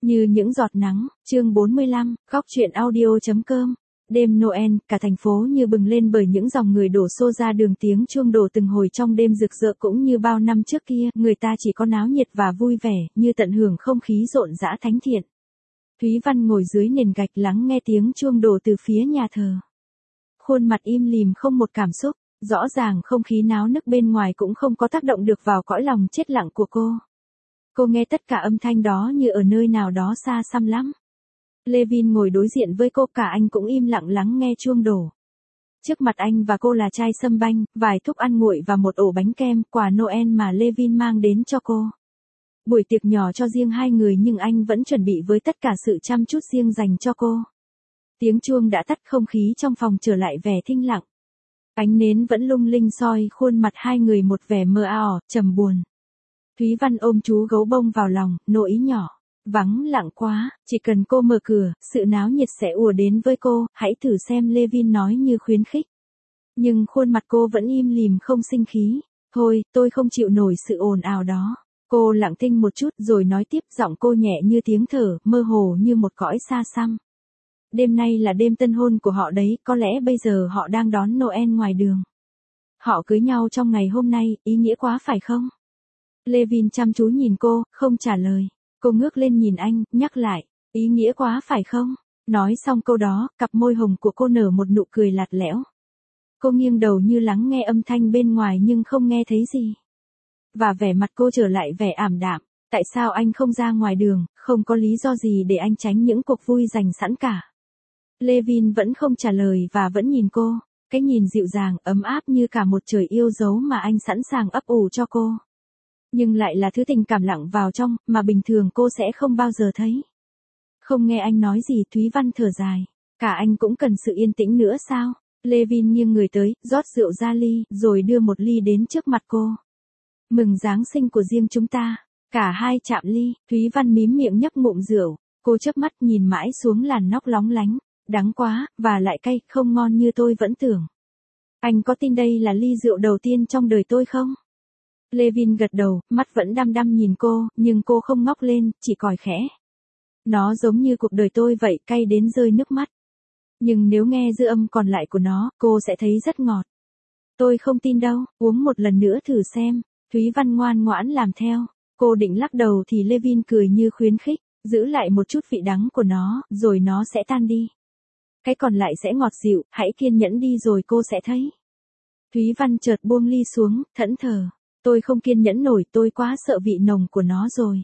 Như những giọt nắng, chương 45, góc truyện audio.com. Đêm Noel, cả thành phố như bừng lên bởi những dòng người đổ xô ra đường, tiếng chuông đổ từng hồi trong đêm rực rỡ. Cũng như bao năm trước kia, người ta chỉ có náo nhiệt và vui vẻ, như tận hưởng không khí rộn rã thánh thiện. Thúy Văn ngồi dưới nền gạch lắng nghe tiếng chuông đổ từ phía nhà thờ. Khuôn mặt im lìm không một cảm xúc, rõ ràng không khí náo nức bên ngoài cũng không có tác động được vào cõi lòng chết lặng của cô. Cô nghe tất cả âm thanh đó như ở nơi nào đó xa xăm lắm. Levin ngồi đối diện với cô, cả anh cũng im lặng lắng nghe chuông đổ. Trước mặt anh và cô là chai sâm banh, vài thúc ăn nguội và một ổ bánh kem, quà Noel mà Levin mang đến cho cô. Buổi tiệc nhỏ cho riêng hai người nhưng anh vẫn chuẩn bị với tất cả sự chăm chút riêng dành cho cô. Tiếng chuông đã tắt, không khí trong phòng trở lại vẻ thinh lặng. Ánh nến vẫn lung linh soi khuôn mặt hai người một vẻ mờ ảo, trầm buồn. Thúy Văn ôm chú gấu bông vào lòng, nỗi ý nhỏ. Vắng lặng quá, chỉ cần cô mở cửa, sự náo nhiệt sẽ ùa đến với cô, hãy thử xem, Levin nói như khuyến khích. Nhưng khuôn mặt cô vẫn im lìm không sinh khí. Thôi, tôi không chịu nổi sự ồn ào đó. Cô lặng thinh một chút rồi nói tiếp, giọng cô nhẹ như tiếng thở, mơ hồ như một cõi xa xăm. Đêm nay là đêm tân hôn của họ đấy, có lẽ bây giờ họ đang đón Noel ngoài đường. Họ cưới nhau trong ngày hôm nay, ý nghĩa quá phải không? Levin chăm chú nhìn cô, không trả lời. Cô ngước lên nhìn anh, nhắc lại, ý nghĩa quá phải không? Nói xong câu đó, cặp môi hồng của cô nở một nụ cười lạt lẽo. Cô nghiêng đầu như lắng nghe âm thanh bên ngoài nhưng không nghe thấy gì. Và vẻ mặt cô trở lại vẻ ảm đạm. Tại sao anh không ra ngoài đường, không có lý do gì để anh tránh những cuộc vui dành sẵn cả. Levin vẫn không trả lời và vẫn nhìn cô, cái nhìn dịu dàng, ấm áp như cả một trời yêu dấu mà anh sẵn sàng ấp ủ cho cô. Nhưng lại là thứ tình cảm lặng vào trong, mà bình thường cô sẽ không bao giờ thấy. Không nghe anh nói gì, Thúy Văn thở dài. Cả anh cũng cần sự yên tĩnh nữa sao? Levin nghiêng người tới, rót rượu ra ly, rồi đưa một ly đến trước mặt cô. Mừng Giáng sinh của riêng chúng ta. Cả hai chạm ly, Thúy Văn mím miệng nhấp ngụm rượu. Cô chớp mắt nhìn mãi xuống làn nóc lóng lánh. Đắng quá, và lại cay, không ngon như tôi vẫn tưởng. Anh có tin đây là ly rượu đầu tiên trong đời tôi không? Levin gật đầu, mắt vẫn đăm đăm nhìn cô, nhưng cô không ngóc lên, chỉ còi khẽ. Nó giống như cuộc đời tôi vậy, cay đến rơi nước mắt. Nhưng nếu nghe dư âm còn lại của nó, cô sẽ thấy rất ngọt. Tôi không tin đâu, uống một lần nữa thử xem. Thúy Văn ngoan ngoãn làm theo. Cô định lắc đầu thì Levin cười như khuyến khích, giữ lại một chút vị đắng của nó, rồi nó sẽ tan đi. Cái còn lại sẽ ngọt dịu, hãy kiên nhẫn đi rồi cô sẽ thấy. Thúy Văn chợt buông ly xuống, thẫn thờ. Tôi không kiên nhẫn nổi, tôi quá sợ vị nồng của nó rồi.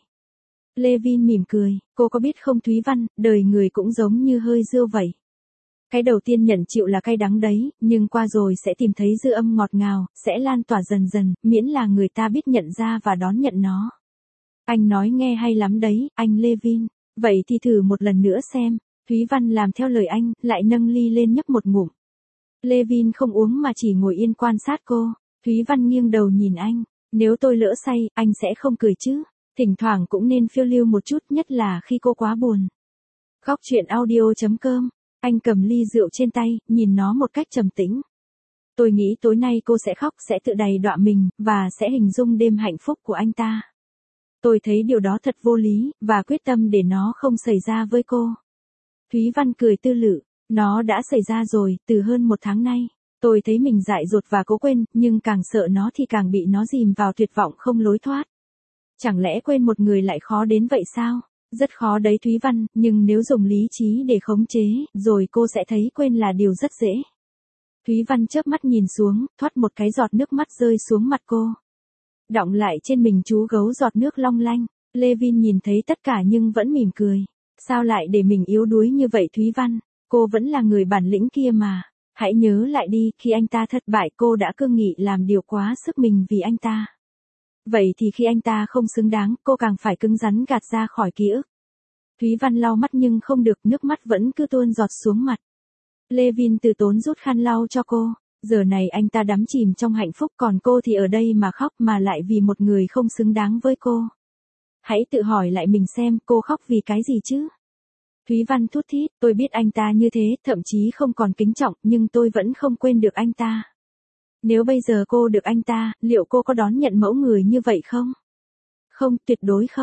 Levin mỉm cười, cô có biết không Thúy Văn, đời người cũng giống như hơi rượu vậy. Cái đầu tiên nhận chịu là cay đắng đấy, nhưng qua rồi sẽ tìm thấy dư âm ngọt ngào, sẽ lan tỏa dần dần, miễn là người ta biết nhận ra và đón nhận nó. Anh nói nghe hay lắm đấy, anh Levin. Vậy thì thử một lần nữa xem. Thúy Văn làm theo lời anh, lại nâng ly lên nhấp một ngụm. Levin không uống mà chỉ ngồi yên quan sát cô. Thúy Văn nghiêng đầu nhìn anh. Nếu tôi lỡ say, anh sẽ không cười chứ. Thỉnh thoảng cũng nên phiêu lưu một chút, nhất là khi cô quá buồn. Góc truyện audio.com. Anh cầm ly rượu trên tay, nhìn nó một cách trầm tĩnh. Tôi nghĩ tối nay cô sẽ khóc, sẽ tự đày đọa mình, và sẽ hình dung đêm hạnh phúc của anh ta. Tôi thấy điều đó thật vô lý, và quyết tâm để nó không xảy ra với cô. Thúy Văn cười tư lự. Nó đã xảy ra rồi, từ hơn một tháng nay. Tôi thấy mình dại dột và cố quên, nhưng càng sợ nó thì càng bị nó dìm vào tuyệt vọng không lối thoát. Chẳng lẽ quên một người lại khó đến vậy sao? Rất khó đấy Thúy Văn, nhưng nếu dùng lý trí để khống chế, rồi cô sẽ thấy quên là điều rất dễ. Thúy Văn chớp mắt nhìn xuống, thoát một cái giọt nước mắt rơi xuống mặt cô. Đọng lại trên mình chú gấu giọt nước long lanh. Levin nhìn thấy tất cả nhưng vẫn mỉm cười. Sao lại để mình yếu đuối như vậy Thúy Văn? Cô vẫn là người bản lĩnh kia mà. Hãy nhớ lại đi, khi anh ta thất bại cô đã cương nghị làm điều quá sức mình vì anh ta. Vậy thì khi anh ta không xứng đáng, cô càng phải cứng rắn gạt ra khỏi ký ức. Thúy Văn lau mắt nhưng không được, nước mắt vẫn cứ tuôn giọt xuống mặt. Levin từ tốn rút khăn lau cho cô. Giờ này anh ta đắm chìm trong hạnh phúc, còn cô thì ở đây mà khóc, mà lại vì một người không xứng đáng với cô. Hãy tự hỏi lại mình xem, cô khóc vì cái gì chứ? Thúy Văn thút thít, tôi biết anh ta như thế, thậm chí không còn kính trọng, nhưng tôi vẫn không quên được anh ta. Nếu bây giờ cô được anh ta, liệu cô có đón nhận mẫu người như vậy không? Không, tuyệt đối không.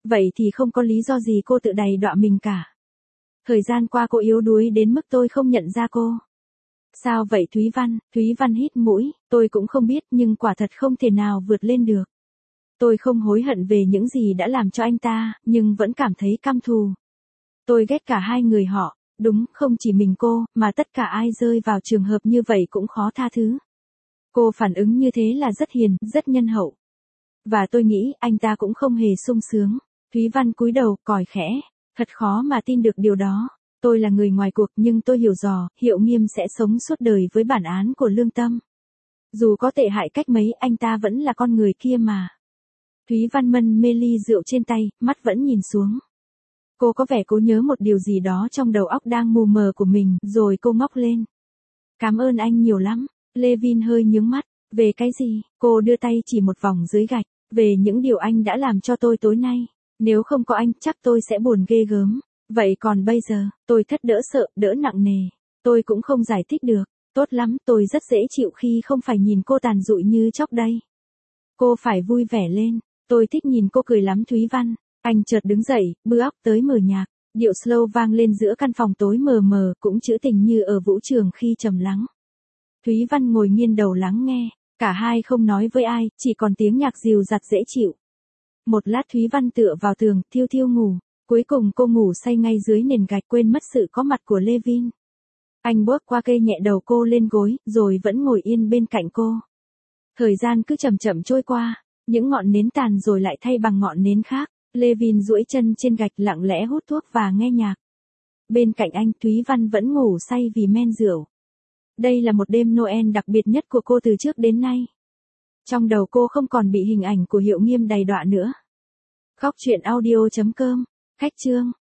Vậy thì không có lý do gì cô tự đày đọa mình cả. Thời gian qua cô yếu đuối đến mức tôi không nhận ra cô. Sao vậy Thúy Văn? Thúy Văn hít mũi, tôi cũng không biết nhưng quả thật không thể nào vượt lên được. Tôi không hối hận về những gì đã làm cho anh ta, nhưng vẫn cảm thấy căm thù. Tôi ghét cả hai người họ, đúng, không chỉ mình cô, mà tất cả ai rơi vào trường hợp như vậy cũng khó tha thứ. Cô phản ứng như thế là rất hiền, rất nhân hậu. Và tôi nghĩ anh ta cũng không hề sung sướng. Thúy Văn cúi đầu, còi khẽ. Thật khó mà tin được điều đó. Tôi là người ngoài cuộc nhưng tôi hiểu rõ, Hiệu Nghiêm sẽ sống suốt đời với bản án của lương tâm. Dù có tệ hại cách mấy, anh ta vẫn là con người kia mà. Thúy Văn mân mê ly rượu trên tay, mắt vẫn nhìn xuống. Cô có vẻ cố nhớ một điều gì đó trong đầu óc đang mù mờ của mình, rồi cô ngóc lên. Cảm ơn anh nhiều lắm. Levin hơi nhướng mắt. Về cái gì? Cô đưa tay chỉ một vòng dưới gạch. Về những điều anh đã làm cho tôi tối nay. Nếu không có anh, chắc tôi sẽ buồn ghê gớm. Vậy còn bây giờ, tôi thất đỡ sợ, đỡ nặng nề. Tôi cũng không giải thích được. Tốt lắm, tôi rất dễ chịu khi không phải nhìn cô tàn dụi như chóc đây. Cô phải vui vẻ lên. Tôi thích nhìn cô cười lắm Thúy Văn. Anh chợt đứng dậy, bư óc tới mở nhạc. Điệu slow vang lên giữa căn phòng tối mờ mờ, cũng trữ tình như ở vũ trường khi trầm lắng. Thúy Văn ngồi nghiêng đầu lắng nghe. Cả hai không nói với ai, chỉ còn tiếng nhạc dịu dặt dễ chịu. Một lát Thúy Văn tựa vào tường, thiêu thiêu ngủ. Cuối cùng cô ngủ say ngay dưới nền gạch, quên mất sự có mặt của Levin. Anh bước qua cây nhẹ đầu cô lên gối, rồi vẫn ngồi yên bên cạnh cô. Thời gian cứ chậm chậm trôi qua, những ngọn nến tàn rồi lại thay bằng ngọn nến khác. Levin duỗi chân trên gạch lặng lẽ hút thuốc và nghe nhạc. Bên cạnh anh Thúy Văn vẫn ngủ say vì men rượu. Đây là một đêm Noel đặc biệt nhất của cô từ trước đến nay. Trong đầu cô không còn bị hình ảnh của Hiệu Nghiêm đày đọa nữa. Khóc chuyện audio.com. Khách chương.